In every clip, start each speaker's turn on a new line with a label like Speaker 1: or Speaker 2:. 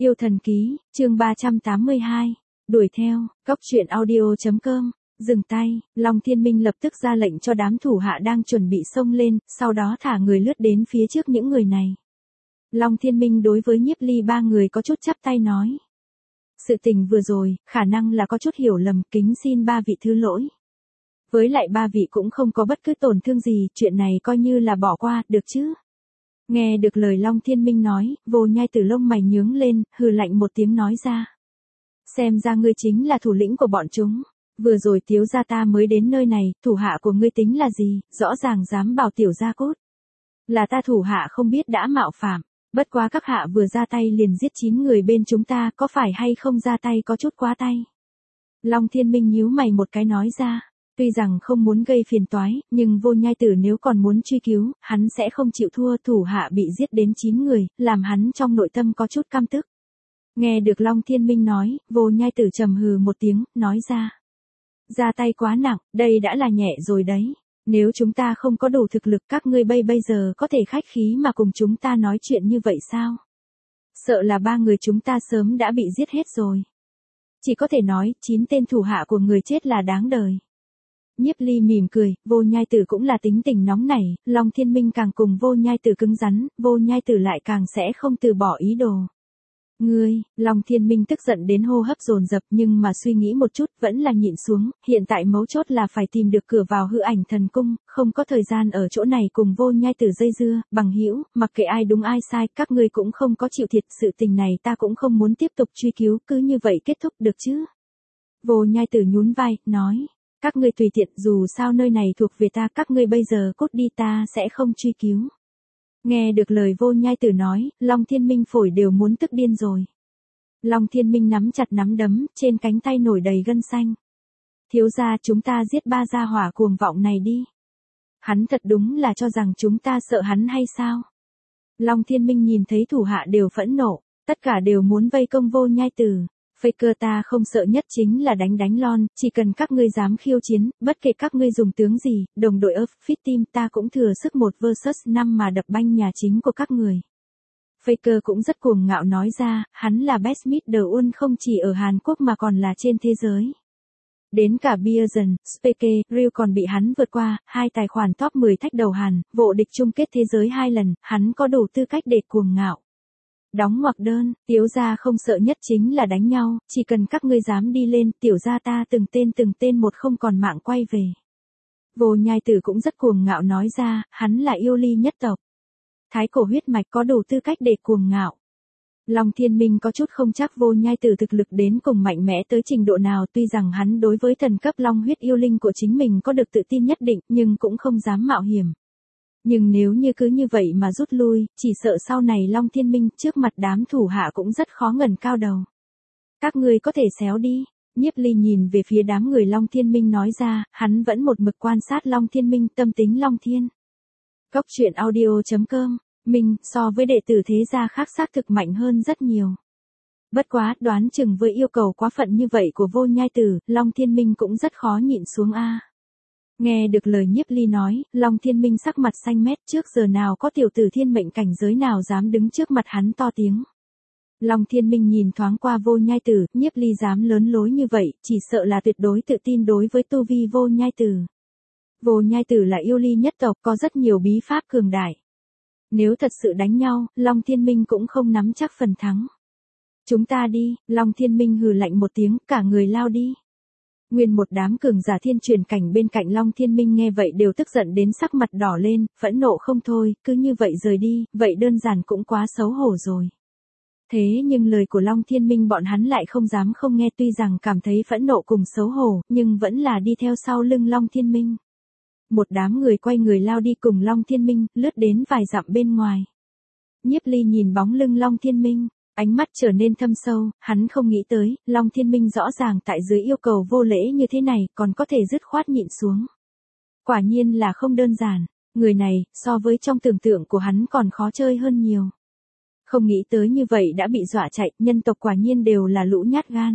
Speaker 1: Yêu thần ký, chương 382. Đuổi theo, Cóc truyện audio.com. Dừng tay, Long Thiên Minh lập tức ra lệnh cho đám thủ hạ đang chuẩn bị xông lên, sau đó thả người lướt đến phía trước những người này. Long Thiên Minh đối với Nhiếp Ly ba người có chút chắp tay nói. Sự tình vừa rồi, khả năng là có chút hiểu lầm, kính xin ba vị thứ lỗi. Với lại ba vị cũng không có bất cứ tổn thương gì, chuyện này coi như là bỏ qua, được chứ? Nghe được lời Long Thiên Minh nói, Vô Nhai Tử lông mày nhướng lên, hừ lạnh một tiếng nói ra. Xem ra ngươi chính là thủ lĩnh của bọn chúng. Vừa rồi Tiếu gia ta mới đến nơi này, thủ hạ của ngươi tính là gì, rõ ràng dám bảo tiểu gia cốt. Là ta thủ hạ không biết đã mạo phạm, bất quá các hạ vừa ra tay liền giết 9 người bên chúng ta, có phải hay không ra tay có chút quá tay. Long Thiên Minh nhíu mày một cái nói ra. Tuy rằng không muốn gây phiền toái, nhưng Vô Nhai Tử nếu còn muốn truy cứu, hắn sẽ không chịu thua, thủ hạ bị giết đến 9 người, làm hắn trong nội tâm có chút căm tức. Nghe được Long Thiên Minh nói, Vô Nhai Tử trầm hừ một tiếng, nói ra. Ra tay quá nặng, đây đã là nhẹ rồi đấy. Nếu chúng ta không có đủ thực lực các ngươi bây giờ có thể khách khí mà cùng chúng ta nói chuyện như vậy sao? Sợ là 3 người chúng ta sớm đã bị giết hết rồi. Chỉ có thể nói, 9 tên thủ hạ của người chết là đáng đời. Nhiếp Ly mỉm cười, Vô Nhai Tử cũng là tính tình nóng nảy, Long Thiên Minh càng cùng Vô Nhai Tử cứng rắn, Vô Nhai Tử lại càng sẽ không từ bỏ ý đồ. Ngươi, Long Thiên Minh tức giận đến hô hấp dồn dập nhưng mà suy nghĩ một chút vẫn là nhịn xuống, hiện tại mấu chốt là phải tìm được cửa vào Hư Ảnh Thần Cung, không có thời gian ở chỗ này cùng Vô Nhai Tử dây dưa, bằng hữu, mặc kệ ai đúng ai sai, các ngươi cũng không có chịu thiệt, sự tình này ta cũng không muốn tiếp tục truy cứu, cứ như vậy kết thúc được chứ. Vô Nhai Tử nhún vai, nói. Các ngươi tùy tiện, dù sao nơi này thuộc về ta, các ngươi bây giờ cút đi, ta sẽ không truy cứu. Nghe được lời Vô Nhai Tử nói, Long Thiên Minh phổi đều muốn tức điên rồi. Long Thiên Minh nắm chặt nắm đấm, trên cánh tay nổi đầy gân xanh. Thiếu gia, chúng ta giết 3 gia hỏa cuồng vọng này đi. Hắn thật đúng là cho rằng chúng ta sợ hắn hay sao? Long Thiên Minh nhìn thấy thủ hạ đều phẫn nộ, tất cả đều muốn vây công Vô Nhai Tử. Faker, ta không sợ nhất chính là đánh lon, chỉ cần các ngươi dám khiêu chiến, bất kể các ngươi dùng tướng gì, đồng đội Earth Fit Team ta cũng thừa sức 1 vs 5 mà đập banh nhà chính của các người. Faker cũng rất cuồng ngạo nói ra, hắn là best middle không chỉ ở Hàn Quốc mà còn là trên thế giới. Đến cả Bierzen, Speke, Ryu còn bị hắn vượt qua, 2 tài khoản top 10 thách đầu Hàn, vô địch chung kết thế giới 2 lần, hắn có đủ tư cách để cuồng ngạo. Đóng ngoặc đơn, Tiếu gia không sợ nhất chính là đánh nhau, chỉ cần các ngươi dám đi lên, tiểu gia ta từng tên một không còn mạng quay về. Vô Nhai Tử cũng rất cuồng ngạo nói ra, hắn là yêu ly nhất tộc. Thái cổ huyết mạch có đủ tư cách để cuồng ngạo. Long Thiên Minh có chút không chắc Vô Nhai Tử thực lực đến cùng mạnh mẽ tới trình độ nào, tuy rằng hắn đối với thần cấp long huyết yêu linh của chính mình có được tự tin nhất định, nhưng cũng không dám mạo hiểm. Nhưng nếu như cứ như vậy mà rút lui, chỉ sợ sau này Long Thiên Minh trước mặt đám thủ hạ cũng rất khó ngẩng cao đầu. Các ngươi có thể xéo đi. Nhiếp Ly nhìn về phía đám người Long Thiên Minh nói ra, hắn vẫn một mực quan sát Long Thiên Minh, tâm tính Long Thiên. Cóc truyện audio.com, Minh so với đệ tử thế gia khác xác thực mạnh hơn rất nhiều. Bất quá, đoán chừng với yêu cầu quá phận như vậy của Vô Nhai Tử, Long Thiên Minh cũng rất khó nhịn xuống a. Nghe được lời Nhiếp Ly nói, Long Thiên Minh sắc mặt xanh mét, trước giờ nào có tiểu tử thiên mệnh cảnh giới nào dám đứng trước mặt hắn to tiếng. Long Thiên Minh nhìn thoáng qua Vô Nhai Tử, Nhiếp Ly dám lớn lối như vậy, chỉ sợ là tuyệt đối tự tin đối với tu vi Vô Nhai Tử. Vô Nhai Tử là yêu ly nhất tộc, có rất nhiều bí pháp cường đại. Nếu thật sự đánh nhau, Long Thiên Minh cũng không nắm chắc phần thắng. Chúng ta đi, Long Thiên Minh hừ lạnh một tiếng, cả người lao đi. Nguyên một đám cường giả thiên truyền cảnh bên cạnh Long Thiên Minh nghe vậy đều tức giận đến sắc mặt đỏ lên, phẫn nộ không thôi, cứ như vậy rời đi, vậy đơn giản cũng quá xấu hổ rồi. Thế nhưng lời của Long Thiên Minh bọn hắn lại không dám không nghe, tuy rằng cảm thấy phẫn nộ cùng xấu hổ, nhưng vẫn là đi theo sau lưng Long Thiên Minh. Một đám người quay người lao đi cùng Long Thiên Minh, lướt đến vài dặm bên ngoài. Nhiếp Ly nhìn bóng lưng Long Thiên Minh. Ánh mắt trở nên thâm sâu, hắn không nghĩ tới, Long Thiên Minh rõ ràng tại dưới yêu cầu vô lễ như thế này, còn có thể dứt khoát nhịn xuống. Quả nhiên là không đơn giản, người này, so với trong tưởng tượng của hắn còn khó chơi hơn nhiều. Không nghĩ tới như vậy đã bị dọa chạy, nhân tộc quả nhiên đều là lũ nhát gan.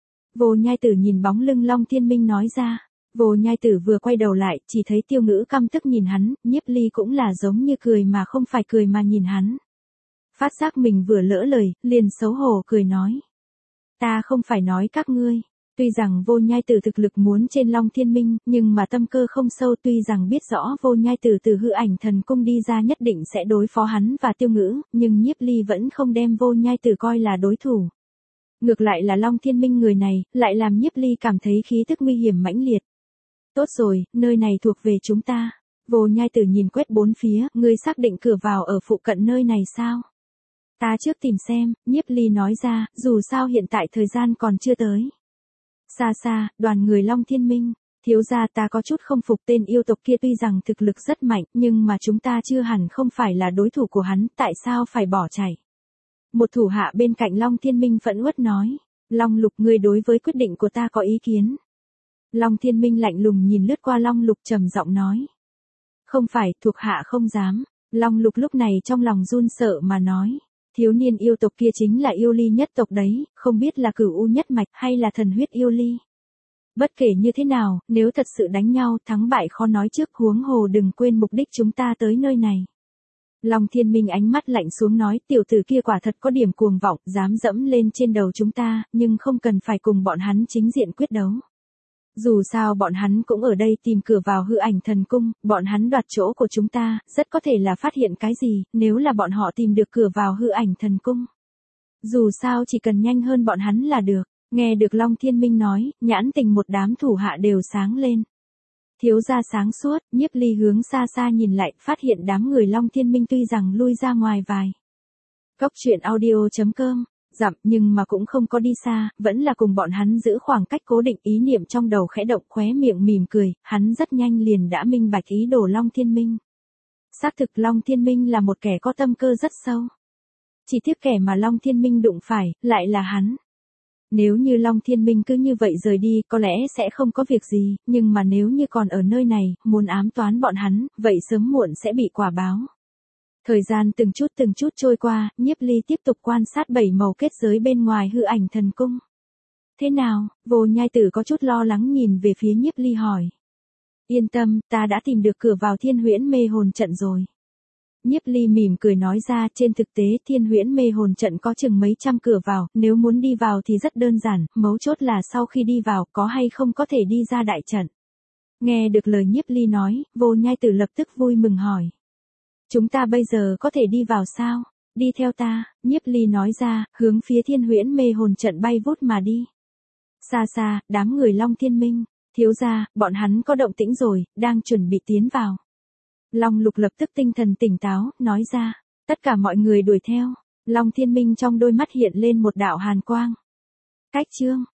Speaker 1: Vô Nhai Tử nhìn bóng lưng Long Thiên Minh nói ra. Vô Nhai Tử vừa quay đầu lại, chỉ thấy Tiêu Ngữ căm tức nhìn hắn, Nhiếp Ly cũng là giống như cười mà không phải cười mà nhìn hắn. Phát giác mình vừa lỡ lời, liền xấu hổ cười nói. Ta không phải nói các ngươi. Tuy rằng Vô Nhai Tử thực lực muốn trên Long Thiên Minh, nhưng mà tâm cơ không sâu, tuy rằng biết rõ Vô Nhai Tử từ hư ảnh thần cung đi ra nhất định sẽ đối phó hắn và Tiêu Ngữ, nhưng Nhiếp Ly vẫn không đem Vô Nhai Tử coi là đối thủ. Ngược lại là Long Thiên Minh người này, lại làm Nhiếp Ly cảm thấy khí tức nguy hiểm mãnh liệt. Tốt rồi, nơi này thuộc về chúng ta. Vô Nhai Tử nhìn quét bốn phía, ngươi xác định cửa vào ở phụ cận nơi này sao? Ta trước tìm xem, Nhiếp Ly nói ra, dù sao hiện tại thời gian còn chưa tới. Xa xa, đoàn người Long Thiên Minh, thiếu gia ta có chút không phục tên yêu tộc kia, tuy rằng thực lực rất mạnh, nhưng mà chúng ta chưa hẳn không phải là đối thủ của hắn, tại sao phải bỏ chạy? Một thủ hạ bên cạnh Long Thiên Minh phẫn uất nói, Long Lục, ngươi đối với quyết định của ta có ý kiến. Long Thiên Minh lạnh lùng nhìn lướt qua Long Lục trầm giọng nói. Không phải, thuộc hạ không dám. Long Lục lúc này trong lòng run sợ mà nói. Thiếu niên yêu tộc kia chính là yêu ly nhất tộc đấy, không biết là cửu u nhất mạch hay là thần huyết yêu ly. Bất kể như thế nào, nếu thật sự đánh nhau, thắng bại khó nói trước, huống hồ đừng quên mục đích chúng ta tới nơi này. Long Thiên Minh ánh mắt lạnh xuống nói, tiểu tử kia quả thật có điểm cuồng vọng, dám dẫm lên trên đầu chúng ta, nhưng không cần phải cùng bọn hắn chính diện quyết đấu. Dù sao bọn hắn cũng ở đây tìm cửa vào hư ảnh thần cung, bọn hắn đoạt chỗ của chúng ta, rất có thể là phát hiện cái gì, nếu là bọn họ tìm được cửa vào hư ảnh thần cung. Dù sao chỉ cần nhanh hơn bọn hắn là được. Nghe được Long Thiên Minh nói, nhãn tình một đám thủ hạ đều sáng lên. Thiếu gia sáng suốt, Nhiếp Ly hướng xa xa nhìn lại, phát hiện đám người Long Thiên Minh tuy rằng lui ra ngoài vài. Cốc truyện audio.com, dặm nhưng mà cũng không có đi xa, vẫn là cùng bọn hắn giữ khoảng cách cố định, ý niệm trong đầu khẽ động, khóe miệng mỉm cười, hắn rất nhanh liền đã minh bạch ý đồ Long Thiên Minh. Xác thực Long Thiên Minh là một kẻ có tâm cơ rất sâu. Chỉ tiếc kẻ mà Long Thiên Minh đụng phải, lại là hắn. Nếu như Long Thiên Minh cứ như vậy rời đi, có lẽ sẽ không có việc gì, nhưng mà nếu như còn ở nơi này, muốn ám toán bọn hắn, vậy sớm muộn sẽ bị quả báo. Thời gian từng chút trôi qua, Nhiếp Ly tiếp tục quan sát bảy màu kết giới bên ngoài hư ảnh thần cung. Thế nào? Vô Nhai Tử có chút lo lắng nhìn về phía Nhiếp Ly hỏi. Yên tâm, ta đã tìm được cửa vào Thiên Huyễn Mê Hồn Trận rồi. Nhiếp Ly mỉm cười nói ra, trên thực tế Thiên Huyễn Mê Hồn Trận có chừng mấy trăm cửa vào, nếu muốn đi vào thì rất đơn giản, mấu chốt là sau khi đi vào có hay không có thể đi ra đại trận. Nghe được lời Nhiếp Ly nói, Vô Nhai Tử lập tức vui mừng hỏi. Chúng ta bây giờ có thể đi vào sao? Đi theo ta, Nhiếp Ly nói ra, hướng phía Thiên Huyễn Mê Hồn Trận bay vút mà đi. Xa xa, đám người Long Thiên Minh, thiếu gia, bọn hắn có động tĩnh rồi, đang chuẩn bị tiến vào. Long Lục lập tức tinh thần tỉnh táo, nói ra, tất cả mọi người đuổi theo. Long Thiên Minh trong đôi mắt hiện lên một đạo hàn quang. Cách chương